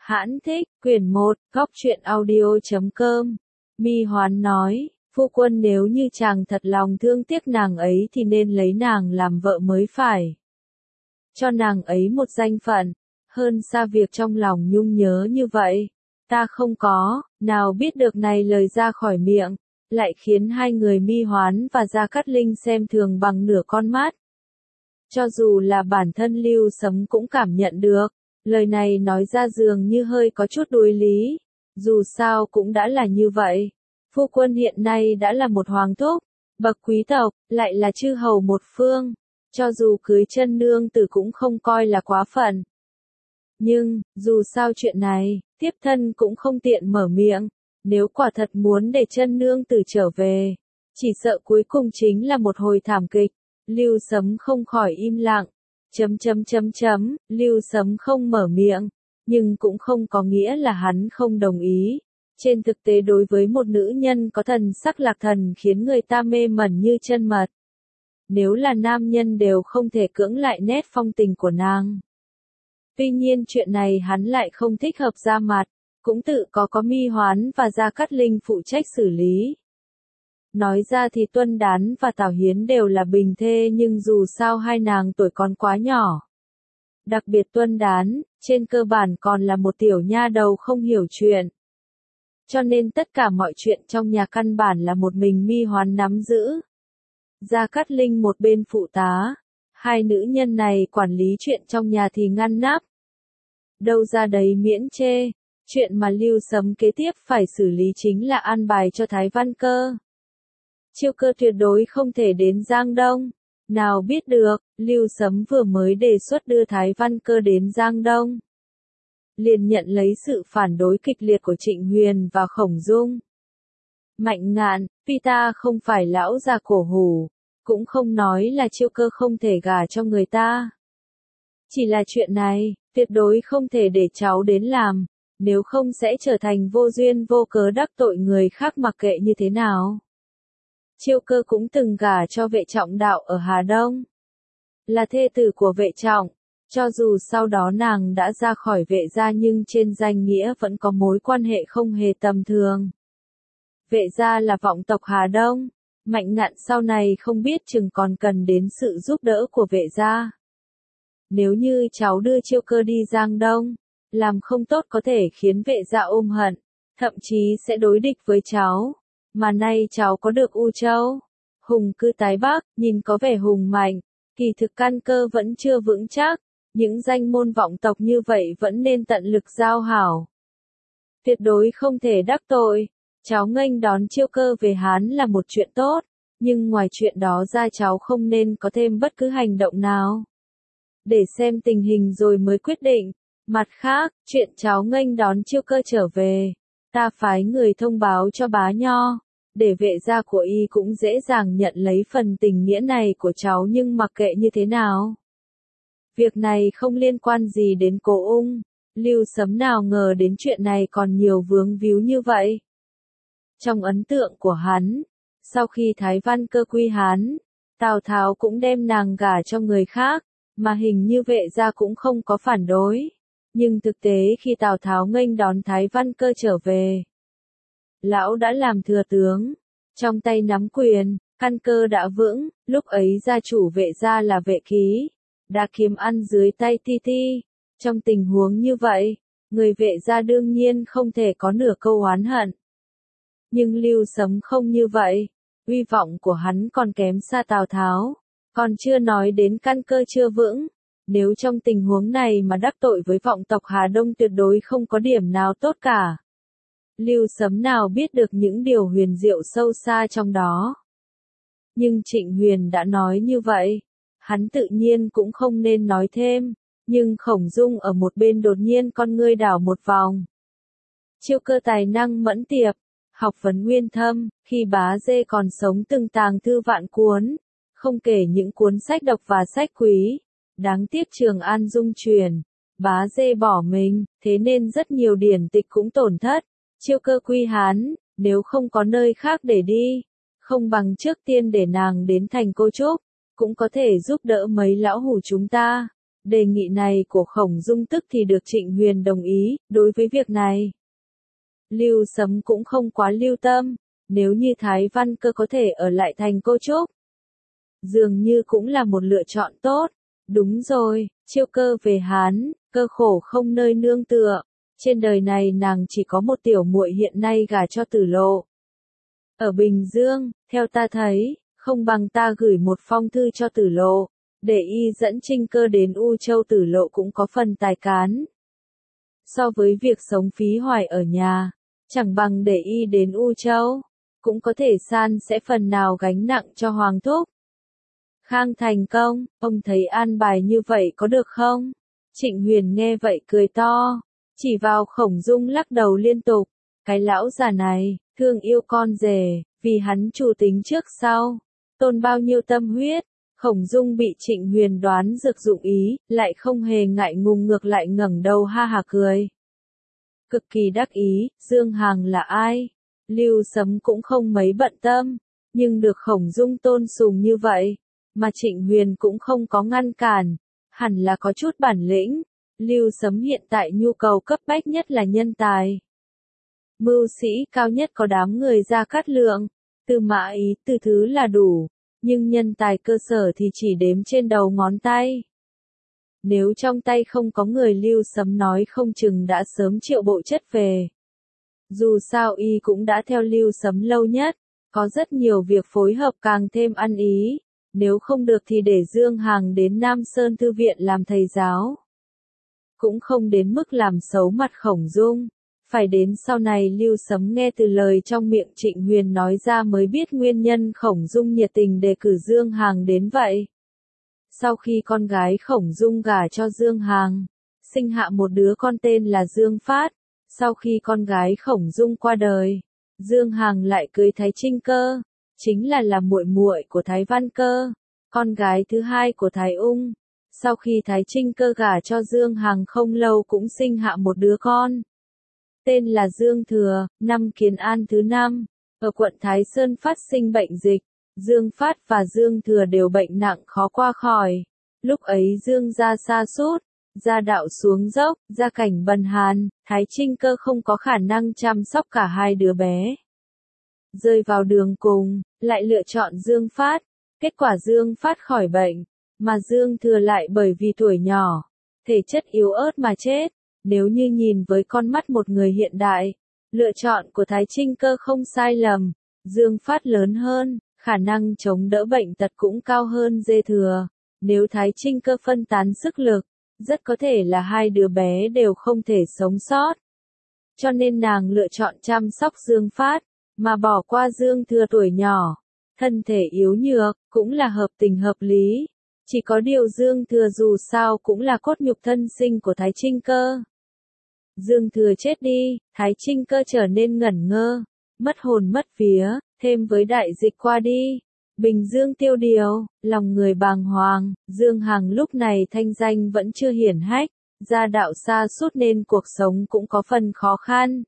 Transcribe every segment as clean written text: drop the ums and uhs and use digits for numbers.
Hãn thích, quyển 1, góc truyện audio.com. Mi Hoán nói, phu quân nếu như chàng thật lòng thương tiếc nàng ấy thì nên lấy nàng làm vợ mới phải. Cho nàng ấy một danh phận, hơn xa việc trong lòng nhung nhớ như vậy. Ta không có, nào biết được này lời ra khỏi miệng, lại khiến hai người Mi Hoán và Gia Cát Linh xem thường bằng nửa con mắt. Cho dù là bản thân Lưu Sấm cũng cảm nhận được, lời này nói ra dường như hơi có chút đối lý, dù sao cũng đã là như vậy. Phu quân hiện nay đã là một hoàng thúc, bậc quý tộc, lại là chư hầu một phương, cho dù cưới chân nương tử cũng không coi là quá phận. Nhưng, dù sao chuyện này, tiếp thân cũng không tiện mở miệng, nếu quả thật muốn để chân nương tử trở về, chỉ sợ cuối cùng chính là một hồi thảm kịch. Lưu Sấm không khỏi im lặng. Lưu Sấm không mở miệng, nhưng cũng không có nghĩa là hắn không đồng ý. Trên thực tế đối với một nữ nhân có thần sắc lạc thần khiến người ta mê mẩn như chân mật. Nếu là nam nhân đều không thể cưỡng lại nét phong tình của nàng. Tuy nhiên chuyện này hắn lại không thích hợp ra mặt, cũng tự có Mi Hoán và Gia Cát Linh phụ trách xử lý. Nói ra thì Tuân Đán và Tào Hiến đều là bình thê nhưng dù sao hai nàng tuổi còn quá nhỏ. Đặc biệt Tuân Đán, trên cơ bản còn là một tiểu nha đầu không hiểu chuyện. Cho nên tất cả mọi chuyện trong nhà căn bản là một mình Mi Hoán nắm giữ. Gia Cát Linh một bên phụ tá, hai nữ nhân này quản lý chuyện trong nhà thì ngăn nắp. Đâu ra đấy miễn chê, chuyện mà Lưu Sấm kế tiếp phải xử lý chính là an bài cho Thái Văn Cơ. Chiêu Cơ tuyệt đối không thể đến Giang Đông. Nào biết được, Lưu Sấm vừa mới đề xuất đưa Thái Văn Cơ đến Giang Đông. Liền nhận lấy sự phản đối kịch liệt của Trịnh Huyền và Khổng Dung. Mạnh Ngạn, tuy ta không phải lão già cổ hủ, cũng không nói là Chiêu Cơ không thể gả cho người ta. Chỉ là chuyện này, tuyệt đối không thể để cháu đến làm, nếu không sẽ trở thành vô duyên vô cớ đắc tội người khác mặc kệ như thế nào. Chiêu Cơ cũng từng gả cho Vệ Trọng Đạo ở Hà Đông. Là thê tử của Vệ Trọng, cho dù sau đó nàng đã ra khỏi Vệ gia nhưng trên danh nghĩa vẫn có mối quan hệ không hề tầm thường. Vệ gia là vọng tộc Hà Đông, Mạnh Ngạn sau này không biết chừng còn cần đến sự giúp đỡ của Vệ gia. Nếu như cháu đưa Chiêu Cơ đi Giang Đông, làm không tốt có thể khiến Vệ gia ôm hận, thậm chí sẽ đối địch với cháu. Mà nay cháu có được U Châu, hùng cư tái Bắc, nhìn có vẻ hùng mạnh, kỳ thực căn cơ vẫn chưa vững chắc, những danh môn vọng tộc như vậy vẫn nên tận lực giao hảo. Tuyệt đối không thể đắc tội, cháu nghênh đón Chiêu Cơ về Hán là một chuyện tốt, nhưng ngoài chuyện đó ra cháu không nên có thêm bất cứ hành động nào. Để xem tình hình rồi mới quyết định, mặt khác, chuyện cháu nghênh đón Chiêu Cơ trở về. Ta phái người thông báo cho bá Nho, để Vệ gia của y cũng dễ dàng nhận lấy phần tình nghĩa này của cháu nhưng mặc kệ như thế nào. Việc này không liên quan gì đến Cố Ung, Lưu Sấm nào ngờ đến chuyện này còn nhiều vướng víu như vậy. Trong ấn tượng của hắn, sau khi Thái Văn Cơ quy Hán, Tào Tháo cũng đem nàng gả cho người khác, mà hình như Vệ gia cũng không có phản đối. Nhưng thực tế khi Tào Tháo nghênh đón Thái Văn Cơ trở về, lão đã làm thừa tướng, trong tay nắm quyền, căn cơ đã vững, lúc ấy gia chủ Vệ gia là Vệ Ký, đã kiếm ăn dưới tay Ti Ti. Trong tình huống như vậy, người Vệ gia đương nhiên không thể có nửa câu oán hận. Nhưng Lưu Sấm không như vậy, uy vọng của hắn còn kém xa Tào Tháo, còn chưa nói đến căn cơ chưa vững. Nếu trong tình huống này mà đắc tội với vọng tộc Hà Đông tuyệt đối không có điểm nào tốt cả. Lưu Sấm nào biết được những điều huyền diệu sâu xa trong đó. Nhưng Trịnh Huyền đã nói như vậy, hắn tự nhiên cũng không nên nói thêm, nhưng Khổng Dung ở một bên đột nhiên con ngươi đảo một vòng. Chiêu Cơ tài năng mẫn tiệp, học vấn nguyên thâm, khi bá dê còn sống từng tàng thư vạn cuốn, không kể những cuốn sách độc và sách quý. Đáng tiếc Trường An dung truyền, bá dê bỏ mình, thế nên rất nhiều điển tịch cũng tổn thất. Chiêu Cơ quy Hán, nếu không có nơi khác để đi, không bằng trước tiên để nàng đến thành Cô Trúc, cũng có thể giúp đỡ mấy lão hủ chúng ta. Đề nghị này của Khổng Dung tức thì được Trịnh Huyền đồng ý, đối với việc này. Lưu Sấm cũng không quá lưu tâm, nếu như Thái Văn Cơ có thể ở lại thành cô trúc. Dường như cũng là một lựa chọn tốt, đúng rồi, Chiêu Cơ về Hán, cơ khổ không nơi nương tựa. Trên đời này nàng chỉ có một tiểu muội hiện nay gả cho Tử Lộ. Ở Bình Dương, theo ta thấy, không bằng ta gửi một phong thư cho Tử Lộ, để y dẫn Trinh Cơ đến U Châu. Tử Lộ cũng có phần tài cán. So với việc sống phí hoài ở nhà, chẳng bằng để y đến U Châu, cũng có thể san sẽ phần nào gánh nặng cho Hoàng thúc. Khang thành công, ông thấy an bài như vậy có được không? Trịnh Huyền nghe vậy cười to, chỉ vào Khổng Dung lắc đầu liên tục. Cái lão già này, thương yêu con rể, vì hắn chủ tính trước sau, tốn bao nhiêu tâm huyết. Khổng Dung bị Trịnh Huyền đoán rực dụng ý, lại không hề ngại ngùng, ngược lại ngẩng đầu ha hả cười. Cực kỳ đắc ý, Dương Hằng là ai? Lưu Sấm cũng không mấy bận tâm, nhưng được Khổng Dung tôn sùng như vậy, mà Trịnh Huyền cũng không có ngăn cản, hẳn là có chút bản lĩnh. Lưu Sấm hiện tại nhu cầu cấp bách nhất là nhân tài. Mưu sĩ cao nhất có đám người Gia Cát Lượng, Tư Mã Ý, Từ thứ là đủ, nhưng nhân tài cơ sở thì chỉ đếm trên đầu ngón tay. Nếu trong tay không có người, Lưu Sấm nói không chừng đã sớm triệu bộ chất về. Dù sao y cũng đã theo Lưu Sấm lâu nhất, có rất nhiều việc phối hợp càng thêm ăn ý, nếu không được thì để Dương Hằng đến Nam Sơn Thư viện làm thầy giáo. Cũng không đến mức làm xấu mặt Khổng Dung, phải đến sau này Lưu Sấm nghe từ lời trong miệng Trịnh Huyền nói ra mới biết nguyên nhân Khổng Dung nhiệt tình đề cử Dương Hằng đến vậy. Sau khi con gái Khổng Dung gả cho Dương Hằng, sinh hạ một đứa con tên là Dương Phát, sau khi con gái Khổng Dung qua đời, Dương Hằng lại cưới Thái Trinh Cơ, chính là muội muội của Thái Văn Cơ, con gái thứ hai của Thái Ung. Sau khi Thái Trinh Cơ gả cho Dương Hằng không lâu cũng sinh hạ một đứa con, tên là Dương Thừa. Năm Kiến An thứ 5, ở quận Thái Sơn phát sinh bệnh dịch, Dương Phát và Dương Thừa đều bệnh nặng khó qua khỏi. Lúc ấy Dương gia sa sút, gia đạo xuống dốc, gia cảnh bần hàn, Thái Trinh Cơ không có khả năng chăm sóc cả hai đứa bé. Rơi vào đường cùng, lại lựa chọn Dương Phát. Kết quả Dương Phát khỏi bệnh, mà Dương Thừa lại bởi vì tuổi nhỏ, thể chất yếu ớt mà chết. Nếu như nhìn với con mắt một người hiện đại, lựa chọn của Thái Trinh Cơ không sai lầm. Dương Phát lớn hơn, khả năng chống đỡ bệnh tật cũng cao hơn Dê Thừa. Nếu Thái Trinh Cơ phân tán sức lực, rất có thể là hai đứa bé đều không thể sống sót. Cho nên nàng lựa chọn chăm sóc Dương Phát, mà bỏ qua Dương Thừa tuổi nhỏ, thân thể yếu nhược, cũng là hợp tình hợp lý. Chỉ có điều Dương Thừa dù sao cũng là cốt nhục thân sinh của Thái Trinh Cơ. Dương Thừa chết đi, Thái Trinh Cơ trở nên ngẩn ngơ, mất hồn mất vía, thêm với đại dịch qua đi, Bình Dương tiêu điều, lòng người bàng hoàng. Dương Hằng lúc này thanh danh vẫn chưa hiển hách, gia đạo sa sút nên cuộc sống cũng có phần khó khăn.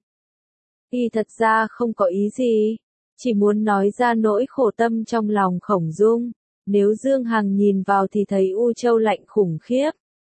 Y thật ra không có ý gì, chỉ muốn nói ra nỗi khổ tâm trong lòng Khổng Dung. Nếu Dương Hằng nhìn vào thì thấy U Châu lạnh khủng khiếp.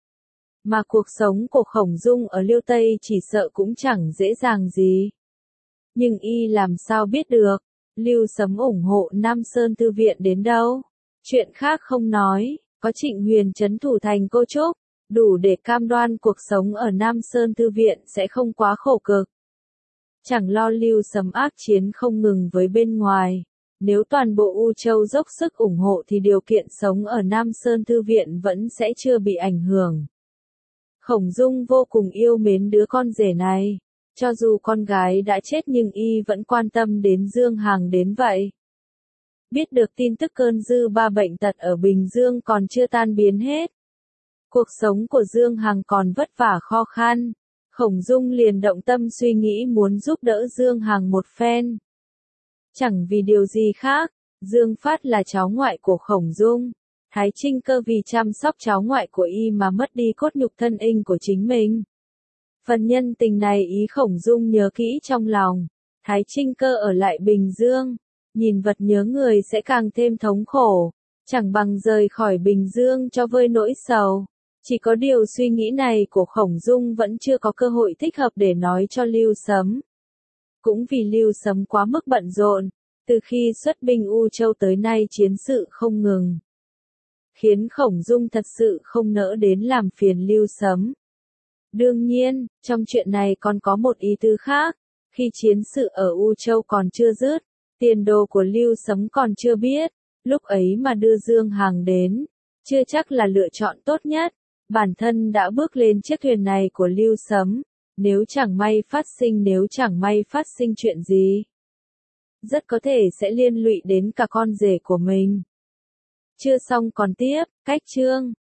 Mà cuộc sống của Khổng Dung ở Liêu Tây chỉ sợ cũng chẳng dễ dàng gì. Nhưng y làm sao biết được, Lưu Sấm ủng hộ Nam Sơn Thư viện đến đâu. Chuyện khác không nói, có Trịnh Huyền trấn thủ thành cô trúc, đủ để cam đoan cuộc sống ở Nam Sơn Thư viện sẽ không quá khổ cực. Chẳng lo Lưu Sấm ác chiến không ngừng với bên ngoài. Nếu toàn bộ U Châu dốc sức ủng hộ thì điều kiện sống ở Nam Sơn Thư viện vẫn sẽ chưa bị ảnh hưởng. Khổng Dung vô cùng yêu mến đứa con rể này. Cho dù con gái đã chết nhưng y vẫn quan tâm đến Dương Hằng đến vậy. Biết được tin tức cơn dư ba bệnh tật ở Bình Dương còn chưa tan biến hết. Cuộc sống của Dương Hằng còn vất vả khó khăn. Khổng Dung liền động tâm suy nghĩ muốn giúp đỡ Dương Hằng một phen. Chẳng vì điều gì khác, Dương Phát là cháu ngoại của Khổng Dung. Thái Trinh Cơ vì chăm sóc cháu ngoại của y mà mất đi cốt nhục thân inh của chính mình. Phần nhân tình này ý Khổng Dung nhớ kỹ trong lòng. Thái Trinh Cơ ở lại Bình Dương, nhìn vật nhớ người sẽ càng thêm thống khổ. Chẳng bằng rời khỏi Bình Dương cho vơi nỗi sầu. Chỉ có điều suy nghĩ này của Khổng Dung vẫn chưa có cơ hội thích hợp để nói cho Lưu Sấm. Cũng vì Lưu Sấm quá mức bận rộn, từ khi xuất binh U Châu tới nay chiến sự không ngừng. Khiến Khổng Dung thật sự không nỡ đến làm phiền Lưu Sấm. Đương nhiên, trong chuyện này còn có một ý tứ khác, khi chiến sự ở U Châu còn chưa dứt, tiền đồ của Lưu Sấm còn chưa biết, lúc ấy mà đưa Dương Hàng đến, chưa chắc là lựa chọn tốt nhất. Bản thân đã bước lên chiếc thuyền này của Lưu Sấm, nếu chẳng may phát sinh chuyện gì, rất có thể sẽ liên lụy đến cả con rể của mình. Chưa xong còn tiếp, cách chương